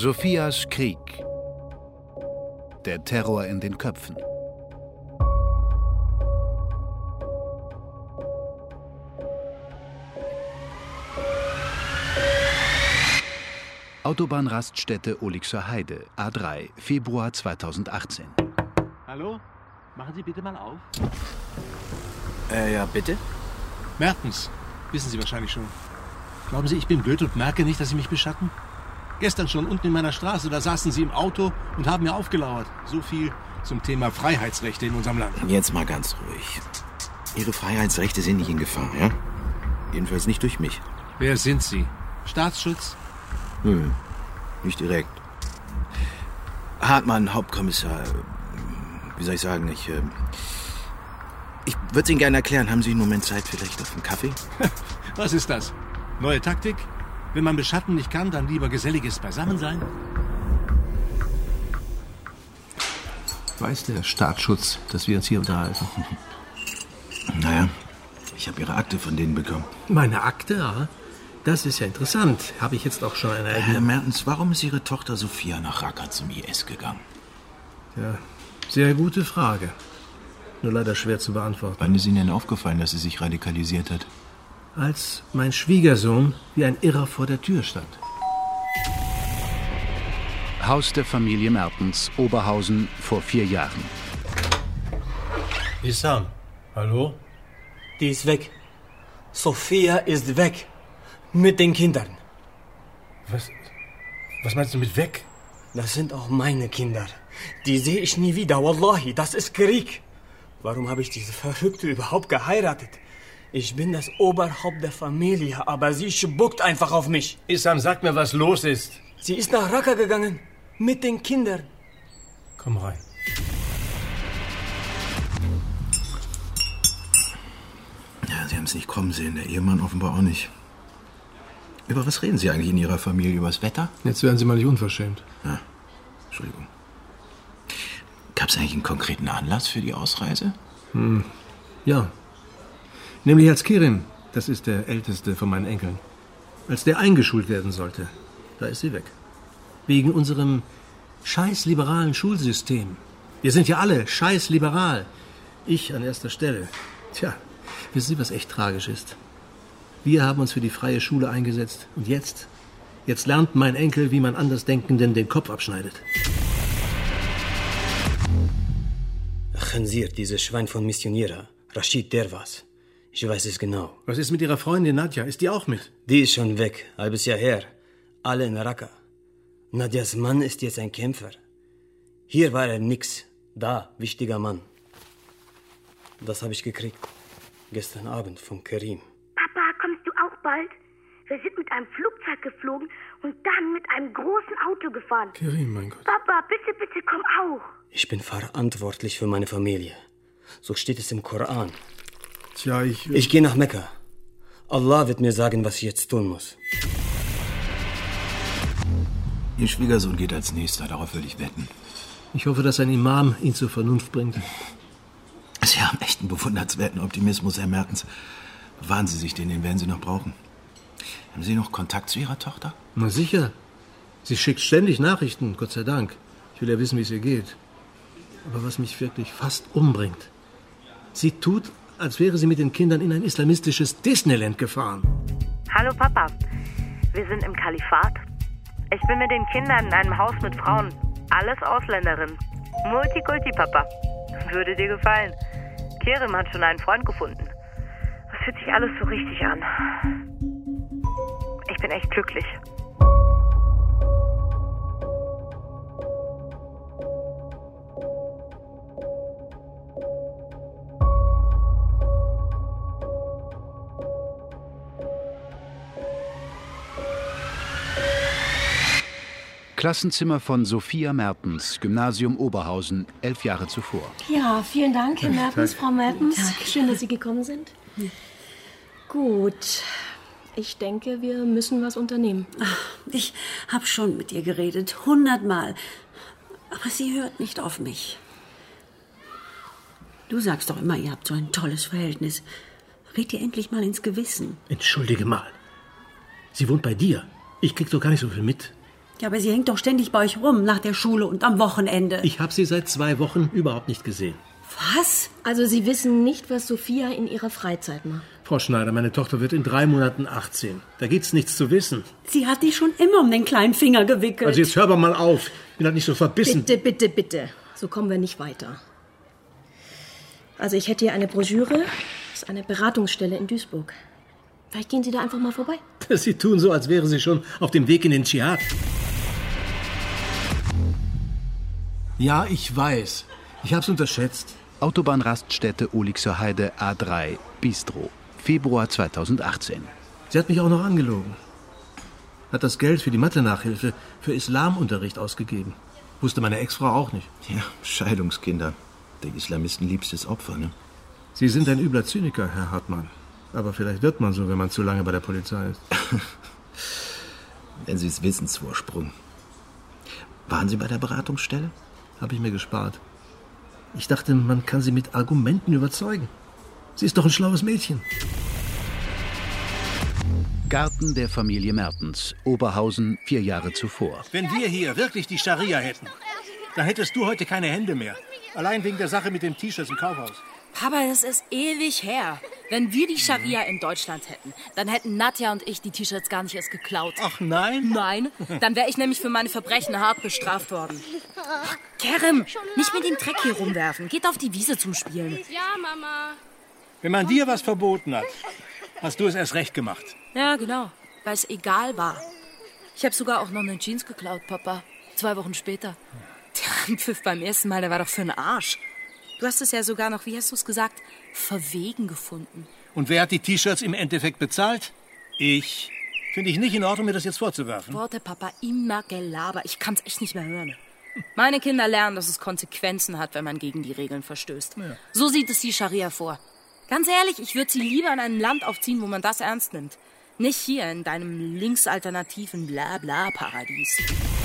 Sophias Krieg. Der Terror in den Köpfen. Autobahnraststätte Olixer Heide, A3, Februar 2018. Hallo? Machen Sie bitte mal auf. Ja, bitte? Mertens, wissen Sie wahrscheinlich schon. Glauben Sie, ich bin blöd und merke nicht, dass Sie mich beschatten? Gestern schon unten in meiner Straße, da saßen Sie im Auto und haben mir aufgelauert. So viel zum Thema Freiheitsrechte in unserem Land. Jetzt mal ganz ruhig. Ihre Freiheitsrechte sind nicht in Gefahr, ja? Jedenfalls nicht durch mich. Wer sind Sie? Staatsschutz? Nö, nicht direkt. Hartmann, Hauptkommissar. Wie soll ich sagen, ich würde es Ihnen gerne erklären. Haben Sie einen Moment Zeit vielleicht auf einen Kaffee? Was ist das? Neue Taktik? Wenn man beschatten nicht kann, dann lieber geselliges Beisammensein? Weiß der Staatsschutz, dass wir uns hier unterhalten? Naja, ich habe Ihre Akte von denen bekommen. Meine Akte, ja? Das ist ja interessant. Habe ich jetzt auch schon eine eigene... Herr Mertens, warum ist Ihre Tochter Sophia nach Raqqa zum IS gegangen? Ja, sehr gute Frage. Nur leider schwer zu beantworten. Wann ist Ihnen denn aufgefallen, dass sie sich radikalisiert hat? Als mein Schwiegersohn wie ein Irrer vor der Tür stand. Haus der Familie Mertens, Oberhausen, vor 4 Jahren. Issam, hallo? Die ist weg. Sophia ist weg. Mit den Kindern. Was meinst du mit weg? Das sind auch meine Kinder. Die sehe ich nie wieder. Wallahi, das ist Krieg. Warum habe ich diese Verrückte überhaupt geheiratet? Ich bin das Oberhaupt der Familie, aber sie spuckt einfach auf mich. Issam, sag mir, was los ist. Sie ist nach Raqqa gegangen. Mit den Kindern. Komm rein. Ja, Sie haben es nicht kommen sehen, der Ehemann offenbar auch nicht. Über was reden Sie eigentlich in Ihrer Familie? Über das Wetter? Jetzt werden Sie mal nicht unverschämt. Ja, Entschuldigung. Gab es eigentlich einen konkreten Anlass für die Ausreise? Ja. Nämlich als Kerim, das ist der älteste von meinen Enkeln, als der eingeschult werden sollte, da ist sie weg. Wegen unserem scheiß-liberalen Schulsystem. Wir sind ja alle scheiß-liberal. Ich an erster Stelle. Tja, wissen Sie, was echt tragisch ist? Wir haben uns für die freie Schule eingesetzt. Und jetzt lernt mein Enkel, wie man Andersdenkenden den Kopf abschneidet. Khansir, dieses Schwein von Missionierer. Rashid, der war's. Ich weiß es genau. Was ist mit Ihrer Freundin Nadja? Ist die auch mit? Die ist schon weg, halbes Jahr her. Alle in Raqqa. Nadjas Mann ist jetzt ein Kämpfer. Hier war er nix. Da, wichtiger Mann. Das habe ich gekriegt. Gestern Abend von Kerim. Papa, kommst du auch bald? Wir sind mit einem Flugzeug geflogen und dann mit einem großen Auto gefahren. Kerim, mein Gott. Papa, bitte, bitte, komm auch. Ich bin verantwortlich für meine Familie. So steht es im Koran. Tja, Ich gehe nach Mekka. Allah wird mir sagen, was ich jetzt tun muss. Ihr Schwiegersohn geht als Nächster, darauf würde ich wetten. Ich hoffe, dass ein Imam ihn zur Vernunft bringt. Sie haben echt einen bewundernswerten Optimismus, Herr Mertens. Bewahren Sie sich den werden Sie noch brauchen. Haben Sie noch Kontakt zu Ihrer Tochter? Na sicher. Sie schickt ständig Nachrichten, Gott sei Dank. Ich will ja wissen, wie es ihr geht. Aber was mich wirklich fast umbringt. Sie tut, als wäre sie mit den Kindern in ein islamistisches Disneyland gefahren. Hallo Papa, wir sind im Kalifat. Ich bin mit den Kindern in einem Haus mit Frauen. Alles Ausländerinnen. Multikulti, Papa. Würde dir gefallen. Kerim hat schon einen Freund gefunden. Das fühlt sich alles so richtig an. Ich bin echt glücklich. Klassenzimmer von Sophia Mertens, Gymnasium Oberhausen, 11 Jahre zuvor. Ja, vielen Dank, Herr Mertens, Frau Mertens. Schön, dass Sie gekommen sind. Gut, ich denke, wir müssen was unternehmen. Ach, ich habe schon mit ihr geredet, 100-mal. Aber sie hört nicht auf mich. Du sagst doch immer, ihr habt so ein tolles Verhältnis. Red ihr endlich mal ins Gewissen. Entschuldige mal. Sie wohnt bei dir. Ich krieg doch gar nicht so viel mit. Ja, aber sie hängt doch ständig bei euch rum, nach der Schule und am Wochenende. Ich habe sie seit 2 Wochen überhaupt nicht gesehen. Was? Also Sie wissen nicht, was Sophia in ihrer Freizeit macht. Frau Schneider, meine Tochter wird in 3 Monaten 18. Da gibt's nichts zu wissen. Sie hat dich schon immer um den kleinen Finger gewickelt. Also jetzt hör aber mal auf. Ich bin halt nicht so verbissen. Bitte, bitte, bitte. So kommen wir nicht weiter. Also ich hätte hier eine Broschüre. Das ist eine Beratungsstelle in Duisburg. Vielleicht gehen Sie da einfach mal vorbei. Sie tun so, als wäre sie schon auf dem Weg in den Dschihad. Ja, ich weiß. Ich hab's unterschätzt. Autobahnraststätte Olixer Heide A3, Bistro, Februar 2018. Sie hat mich auch noch angelogen. Hat das Geld für die Mathe-Nachhilfe für Islamunterricht ausgegeben. Wusste meine Ex-Frau auch nicht. Ja, Scheidungskinder. Der Islamisten liebstes Opfer, ne? Sie sind ein übler Zyniker, Herr Hartmann. Aber vielleicht wird man so, wenn man zu lange bei der Polizei ist. Wenn Sie es Wissensvorsprung. Waren Sie bei der Beratungsstelle? Habe ich mir gespart. Ich dachte, man kann sie mit Argumenten überzeugen. Sie ist doch ein schlaues Mädchen. Garten der Familie Mertens, Oberhausen, 4 Jahre zuvor. Wenn wir hier wirklich die Scharia hätten, dann hättest du heute keine Hände mehr. Allein wegen der Sache mit dem T-Shirt im Kaufhaus. Papa, das ist ewig her. Wenn wir die Scharia in Deutschland hätten, dann hätten Nadja und ich die T-Shirts gar nicht erst geklaut. Ach nein? Nein, dann wäre ich nämlich für meine Verbrechen hart bestraft worden. Kerem, nicht mit dem Dreck hier rumwerfen. Geht auf die Wiese zum Spielen. Ja, Mama. Wenn man dir was verboten hat, hast du es erst recht gemacht. Ja, genau, weil es egal war. Ich habe sogar auch noch eine Jeans geklaut, Papa. 2 Wochen später. Der Pfiff beim ersten Mal, der war doch für den Arsch. Du hast es ja sogar noch, wie hast du es gesagt, verwegen gefunden. Und wer hat die T-Shirts im Endeffekt bezahlt? Ich. Finde ich nicht in Ordnung, mir das jetzt vorzuwerfen. Worte, Papa, immer Gelaber. Ich kann's echt nicht mehr hören. Meine Kinder lernen, dass es Konsequenzen hat, wenn man gegen die Regeln verstößt. Ja. So sieht es die Scharia vor. Ganz ehrlich, ich würde sie lieber in einem Land aufziehen, wo man das ernst nimmt. Nicht hier in deinem linksalternativen Blabla-Paradies.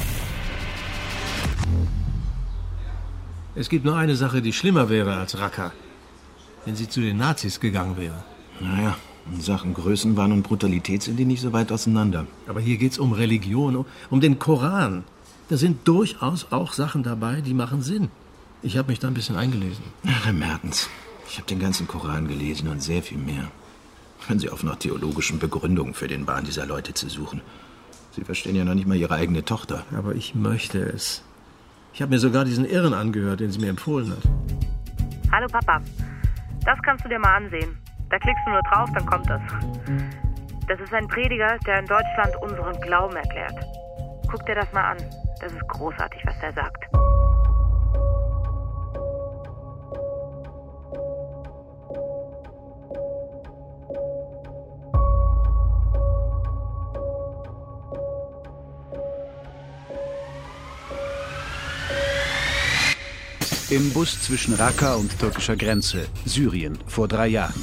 Es gibt nur eine Sache, die schlimmer wäre als Raqqa. Wenn sie zu den Nazis gegangen wäre. Naja, in Sachen Größenwahn und Brutalität sind die nicht so weit auseinander. Aber hier geht's um Religion, um den Koran. Da sind durchaus auch Sachen dabei, die machen Sinn. Ich habe mich da ein bisschen eingelesen. Ach, Herr Mertens, ich habe den ganzen Koran gelesen und sehr viel mehr. Hören Sie auf, nach theologischen Begründungen für den Wahn dieser Leute zu suchen. Sie verstehen ja noch nicht mal Ihre eigene Tochter. Aber ich möchte es. Ich habe mir sogar diesen Irren angehört, den sie mir empfohlen hat. Hallo Papa, das kannst du dir mal ansehen. Da klickst du nur drauf, dann kommt das. Das ist ein Prediger, der in Deutschland unseren Glauben erklärt. Guck dir das mal an. Das ist großartig, was der sagt. Im Bus zwischen Raqqa und türkischer Grenze, Syrien, vor 3 Jahren.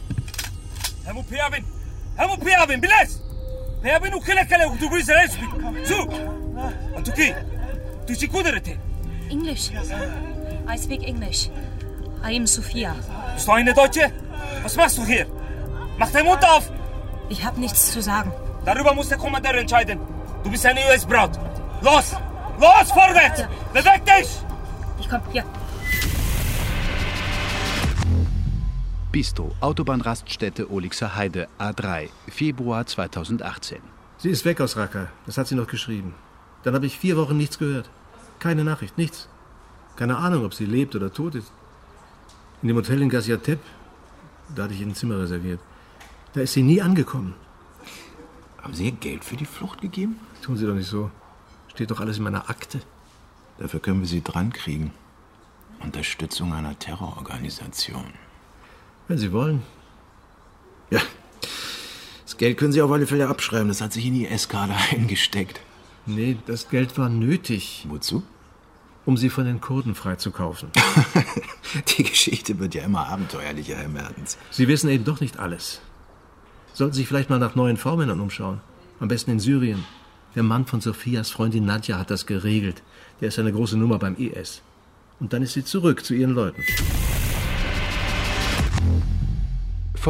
English. I speak English. I am Sophia. Bist du eine Deutsche? Was machst du hier? Mach deinen Mund auf! Ich habe nichts zu sagen. Darüber muss der Kommandeur entscheiden. Du bist eine US-Braut. Los! Los, vorwärts! Beweg dich! Ich komm, hier. Bistro, Autobahnraststätte Olixer Heide, A3, Februar 2018. Sie ist weg aus Raqqa, das hat sie noch geschrieben. Dann habe ich 4 Wochen nichts gehört. Keine Nachricht, nichts. Keine Ahnung, ob sie lebt oder tot ist. In dem Hotel in Gaziantep, da hatte ich ihr ein Zimmer reserviert. Da ist sie nie angekommen. Haben Sie ihr Geld für die Flucht gegeben? Tun Sie doch nicht so. Steht doch alles in meiner Akte. Dafür können wir Sie drankriegen. Unterstützung einer Terrororganisation. Wenn Sie wollen. Ja, das Geld können Sie auf alle Fälle abschreiben. Das hat sich in die IS-Kader eingesteckt. Nee, das Geld war nötig. Wozu? Um sie von den Kurden freizukaufen. Die Geschichte wird ja immer abenteuerlicher, Herr Mertens. Sie wissen eben doch nicht alles. Sollten Sie sich vielleicht mal nach neuen V-Männern umschauen. Am besten in Syrien. Der Mann von Sophias Freundin Nadja hat das geregelt. Der ist eine große Nummer beim IS. Und dann ist sie zurück zu ihren Leuten.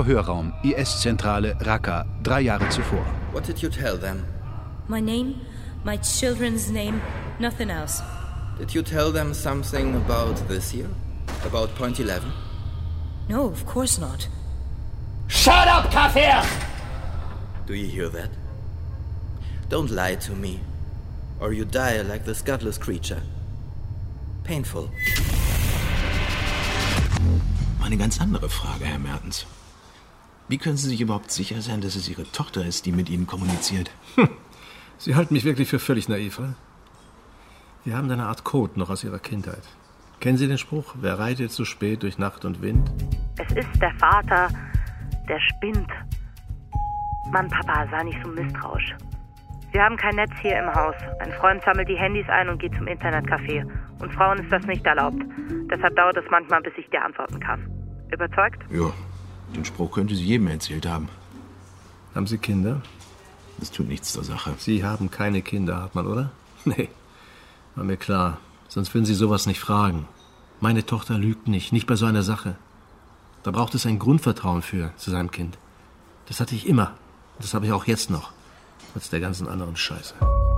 Verhörraum, IS-Zentrale, Raqqa, 3 Jahre zuvor. What did you tell them? My name, My children's name, nothing else. Did you tell them something about this year? About Point 11? No, of course not. Shut up, Kafir! Do you hear that? Don't lie to me, or you die like this godless creature. Painful. Eine ganz andere Frage, Herr Mertens. Wie können Sie sich überhaupt sicher sein, dass es Ihre Tochter ist, die mit Ihnen kommuniziert? Sie halten mich wirklich für völlig naiv, oder? Wir haben eine Art Code noch aus Ihrer Kindheit. Kennen Sie den Spruch, wer reitet zu spät durch Nacht und Wind? Es ist der Vater, der spinnt. Mann, Papa, sei nicht so misstrauisch. Wir haben kein Netz hier im Haus. Ein Freund sammelt die Handys ein und geht zum Internetcafé. Und Frauen ist das nicht erlaubt. Deshalb dauert es manchmal, bis ich dir antworten kann. Überzeugt? Ja, den Spruch könnte sie jedem erzählt haben. Haben Sie Kinder? Das tut nichts zur Sache. Sie haben keine Kinder, Hartmann, oder? Nee, war mir klar. Sonst würden Sie sowas nicht fragen. Meine Tochter lügt nicht bei so einer Sache. Da braucht es ein Grundvertrauen zu seinem Kind. Das hatte ich immer. Das habe ich auch jetzt noch. Trotz der ganzen anderen Scheiße.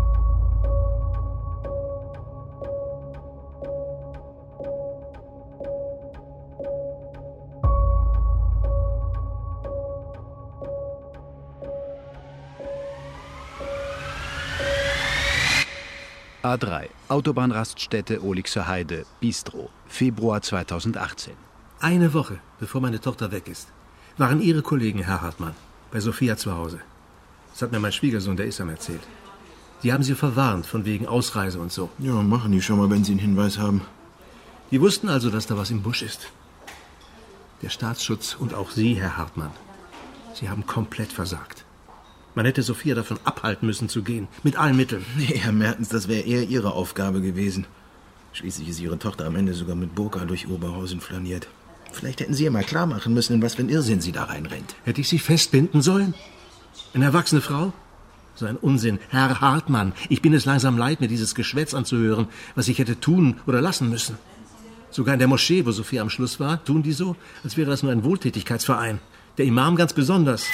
A3, Autobahnraststätte Olixer Heide, Bistro, Februar 2018. Eine Woche, bevor meine Tochter weg ist, waren Ihre Kollegen, Herr Hartmann, bei Sophia zu Hause. Das hat mir mein Schwiegersohn, der Isam, erzählt. Die haben sie verwarnt, von wegen Ausreise und so. Ja, machen die schon mal, wenn sie einen Hinweis haben. Die wussten also, dass da was im Busch ist. Der Staatsschutz und auch Sie, Herr Hartmann. Sie haben komplett versagt. Man hätte Sophia davon abhalten müssen zu gehen, mit allen Mitteln. Nee, Herr Mertens, das wäre eher Ihre Aufgabe gewesen. Schließlich ist Ihre Tochter am Ende sogar mit Burka durch Oberhausen flaniert. Vielleicht hätten Sie ihr mal klar machen müssen, in was für einen Irrsinn sie da reinrennt. Hätte ich sie festbinden sollen? Eine erwachsene Frau? So ein Unsinn. Herr Hartmann, ich bin es langsam leid, mir dieses Geschwätz anzuhören, was ich hätte tun oder lassen müssen. Sogar in der Moschee, wo Sophia am Schluss war, tun die so, als wäre das nur ein Wohltätigkeitsverein. Der Imam ganz besonders.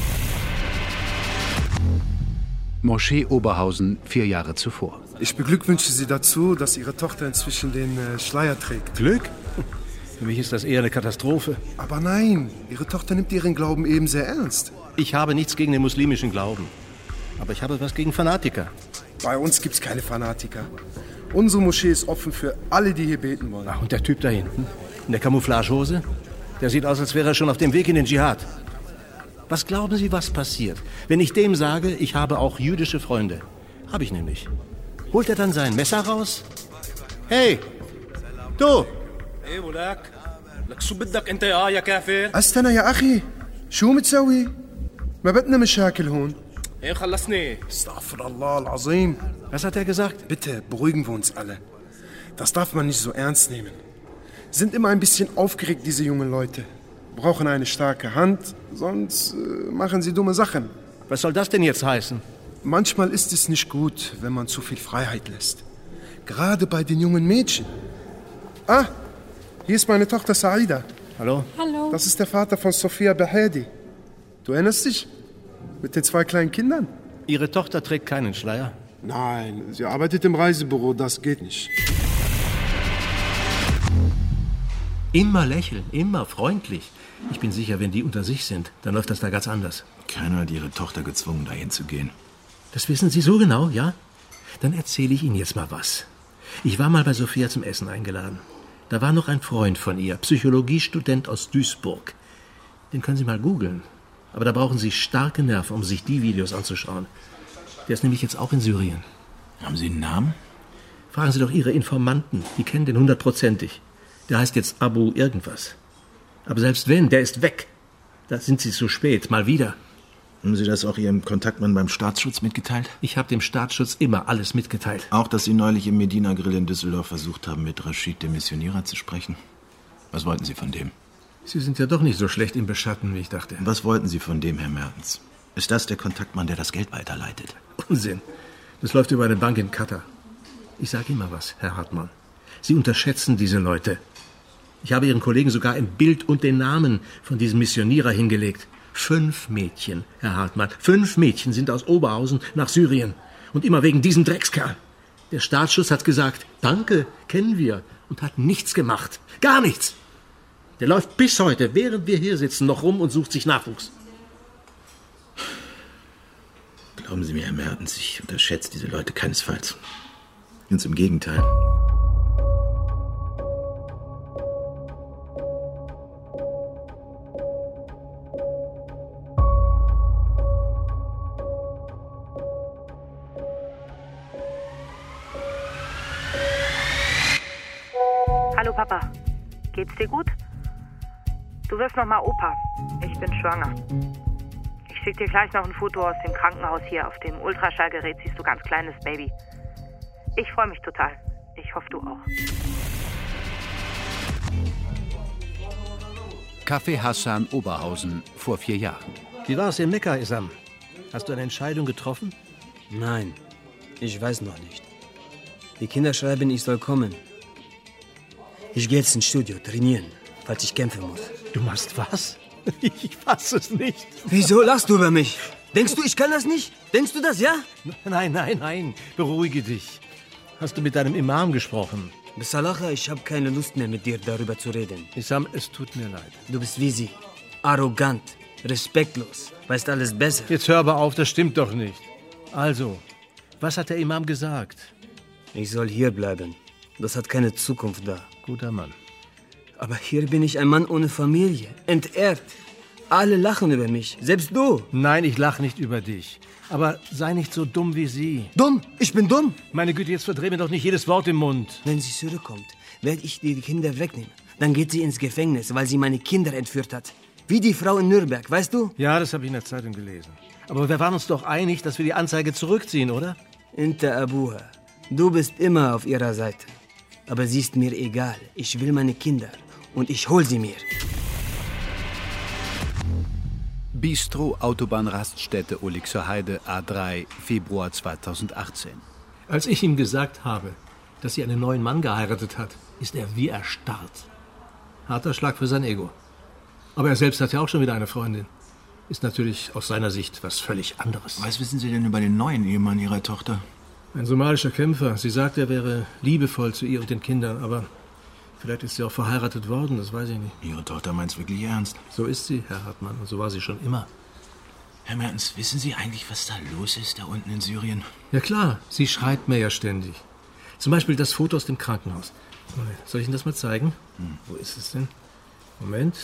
Moschee Oberhausen 4 Jahre zuvor. Ich beglückwünsche Sie dazu, dass Ihre Tochter inzwischen den Schleier trägt. Glück? Für mich ist das eher eine Katastrophe. Aber nein, Ihre Tochter nimmt ihren Glauben eben sehr ernst. Ich habe nichts gegen den muslimischen Glauben. Aber ich habe was gegen Fanatiker. Bei uns gibt's keine Fanatiker. Unsere Moschee ist offen für alle, die hier beten wollen. Ach, und der Typ da hinten? In der Camouflagehose? Der sieht aus, als wäre er schon auf dem Weg in den Dschihad. Was glauben Sie, was passiert, wenn ich dem sage, ich habe auch jüdische Freunde? Habe ich nämlich. Holt er dann sein Messer raus? Hey, du! ايه ولك لك شو بدك انت يا كافر استنى يا اخي شو متسوي ما بدنا مشاكل هون ايه خلصني استغفر الله العظيم. Was hat er gesagt? Bitte beruhigen wir uns alle. Das darf man nicht so ernst nehmen. Sind immer ein bisschen aufgeregt, diese jungen Leute. Brauchen eine starke Hand, sonst machen sie dumme Sachen. Was soll das denn jetzt heißen? Manchmal ist es nicht gut, wenn man zu viel Freiheit lässt. Gerade bei den jungen Mädchen. Ah, hier ist meine Tochter Saida. Hallo? Hallo. Das ist der Vater von Sophia Behedi. Du erinnerst dich? Mit den 2 kleinen Kindern? Ihre Tochter trägt keinen Schleier? Nein, sie arbeitet im Reisebüro, das geht nicht. Immer lächeln, immer freundlich. Ich bin sicher, wenn die unter sich sind, dann läuft das da ganz anders. Keiner hat Ihre Tochter gezwungen, dahin zu gehen. Das wissen Sie so genau, ja? Dann erzähle ich Ihnen jetzt mal was. Ich war mal bei Sophia zum Essen eingeladen. Da war noch ein Freund von ihr, Psychologiestudent aus Duisburg. Den können Sie mal googeln. Aber da brauchen Sie starke Nerven, um sich die Videos anzuschauen. Der ist nämlich jetzt auch in Syrien. Haben Sie einen Namen? Fragen Sie doch Ihre Informanten. Die kennen den 100%ig. Der heißt jetzt Abu irgendwas. Aber selbst wenn, der ist weg. Da sind Sie zu spät, mal wieder. Haben Sie das auch Ihrem Kontaktmann beim Staatsschutz mitgeteilt? Ich habe dem Staatsschutz immer alles mitgeteilt. Auch, dass Sie neulich im Medina Grill in Düsseldorf versucht haben, mit Rashid, dem Missionierer, zu sprechen? Was wollten Sie von dem? Sie sind ja doch nicht so schlecht im Beschatten, wie ich dachte. Was wollten Sie von dem, Herr Mertens? Ist das der Kontaktmann, der das Geld weiterleitet? Unsinn. Das läuft über eine Bank in Katar. Ich sage Ihnen mal was, Herr Hartmann. Sie unterschätzen diese Leute. Ich habe Ihren Kollegen sogar ein Bild und den Namen von diesem Missionierer hingelegt. 5 Mädchen, Herr Hartmann. 5 Mädchen sind aus Oberhausen nach Syrien. Und immer wegen diesem Dreckskerl. Der Staatsschutz hat gesagt, danke, kennen wir, und hat nichts gemacht. Gar nichts. Der läuft bis heute, während wir hier sitzen, noch rum und sucht sich Nachwuchs. Glauben Sie mir, Herr Mertens, ich unterschätze diese Leute keinesfalls. Ganz im Gegenteil. Hallo Papa, geht's dir gut? Du wirst noch mal Opa. Ich bin schwanger. Ich schicke dir gleich noch ein Foto aus dem Krankenhaus hier. Auf dem Ultraschallgerät siehst du ganz kleines Baby. Ich freue mich total. Ich hoffe, du auch. Café Hassan Oberhausen vor 4 Jahren. Wie war es in Mekka, Isam? Hast du eine Entscheidung getroffen? Nein, ich weiß noch nicht. Die Kinder schreiben, ich soll kommen. Ich gehe jetzt ins Studio trainieren, falls ich kämpfen muss. Du machst was? Ich fasse es nicht. Wieso lachst du über mich? Denkst du, ich kann das nicht? Denkst du das, ja? Nein. Beruhige dich. Hast du mit deinem Imam gesprochen? Bisalacha, ich habe keine Lust mehr, mit dir darüber zu reden. Isam, es tut mir leid. Du bist wie sie. Arrogant, respektlos, weißt alles besser. Jetzt hör aber auf, das stimmt doch nicht. Also, was hat der Imam gesagt? Ich soll hier bleiben. Das hat keine Zukunft da. Guter Mann. Aber hier bin ich ein Mann ohne Familie. Entehrt. Alle lachen über mich. Selbst du. Nein, ich lache nicht über dich. Aber sei nicht so dumm wie sie. Dumm? Ich bin dumm? Meine Güte, jetzt verdreh mir doch nicht jedes Wort im Mund. Wenn sie zurückkommt, werde ich dir die Kinder wegnehmen. Dann geht sie ins Gefängnis, weil sie meine Kinder entführt hat. Wie die Frau in Nürnberg, weißt du? Ja, das habe ich in der Zeitung gelesen. Aber wir waren uns doch einig, dass wir die Anzeige zurückziehen, oder? Inta Abuha, du bist immer auf ihrer Seite. Aber sie ist mir egal. Ich will meine Kinder und ich hol sie mir. Bistro Autobahnraststätte Ulixer Heide A3, Februar 2018. Als ich ihm gesagt habe, dass sie einen neuen Mann geheiratet hat, ist er wie erstarrt. Harter Schlag für sein Ego. Aber er selbst hat ja auch schon wieder eine Freundin. Ist natürlich aus seiner Sicht was völlig anderes. Was wissen Sie denn über den neuen Ehemann Ihrer Tochter? Ein somalischer Kämpfer. Sie sagt, er wäre liebevoll zu ihr und den Kindern, aber vielleicht ist sie auch verheiratet worden, das weiß ich nicht. Ihre Tochter meint's wirklich ernst. So ist sie, Herr Hartmann, und so war sie schon immer. Herr Mertens, wissen Sie eigentlich, was da los ist, da unten in Syrien? Ja klar, sie schreibt mir ja ständig. Zum Beispiel das Foto aus dem Krankenhaus. Soll ich Ihnen das mal zeigen? Wo ist es denn? Moment.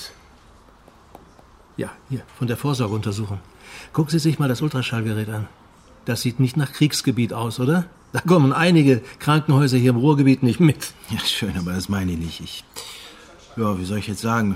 Ja, hier, von der Vorsorgeuntersuchung. Gucken Sie sich mal das Ultraschallgerät an. Das sieht nicht nach Kriegsgebiet aus, oder? Da kommen einige Krankenhäuser hier im Ruhrgebiet nicht mit. Ja, schön, aber das meine ich nicht. Wie soll ich jetzt sagen?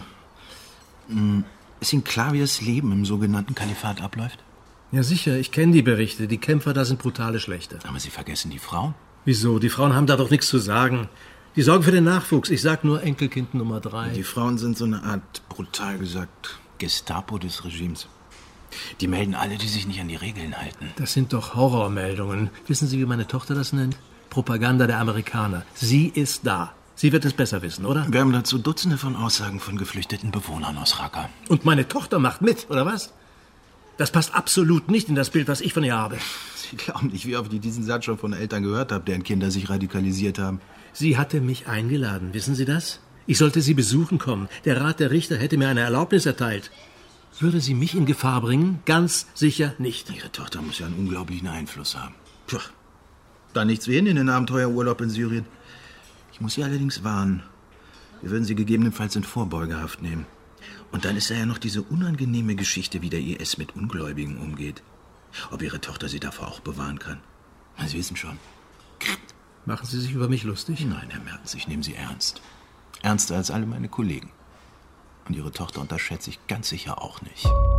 Ist Ihnen klar, wie das Leben im sogenannten Kalifat abläuft? Ja, sicher, ich kenne die Berichte. Die Kämpfer da sind brutale Schlechter. Aber Sie vergessen die Frauen? Wieso? Die Frauen haben da doch nichts zu sagen. Die sorgen für den Nachwuchs. Ich sag nur Enkelkind Nummer 3. Die Frauen sind so eine Art, brutal gesagt, Gestapo des Regimes. Die melden alle, die sich nicht an die Regeln halten. Das sind doch Horrormeldungen. Wissen Sie, wie meine Tochter das nennt? Propaganda der Amerikaner. Sie ist da. Sie wird es besser wissen, oder? Wir haben dazu Dutzende von Aussagen von geflüchteten Bewohnern aus Raqqa. Und meine Tochter macht mit, oder was? Das passt absolut nicht in das Bild, was ich von ihr habe. Sie glauben nicht, wie oft ich diesen Satz schon von Eltern gehört habe, deren Kinder sich radikalisiert haben. Sie hatte mich eingeladen, wissen Sie das? Ich sollte Sie besuchen kommen. Der Rat der Richter hätte mir eine Erlaubnis erteilt. Würde sie mich in Gefahr bringen? Ganz sicher nicht. Ihre Tochter muss ja einen unglaublichen Einfluss haben. Puh, da nichts wie hin in den Abenteuerurlaub in Syrien. Ich muss Sie allerdings warnen. Wir würden Sie gegebenenfalls in Vorbeugehaft nehmen. Und dann ist da ja noch diese unangenehme Geschichte, wie der IS mit Ungläubigen umgeht. Ob Ihre Tochter Sie davor auch bewahren kann. Sie wissen schon. Machen Sie sich über mich lustig? Nein, Herr Mertens, ich nehme Sie ernst. Ernster als alle meine Kollegen. Und Ihre Tochter unterschätze ich ganz sicher auch nicht.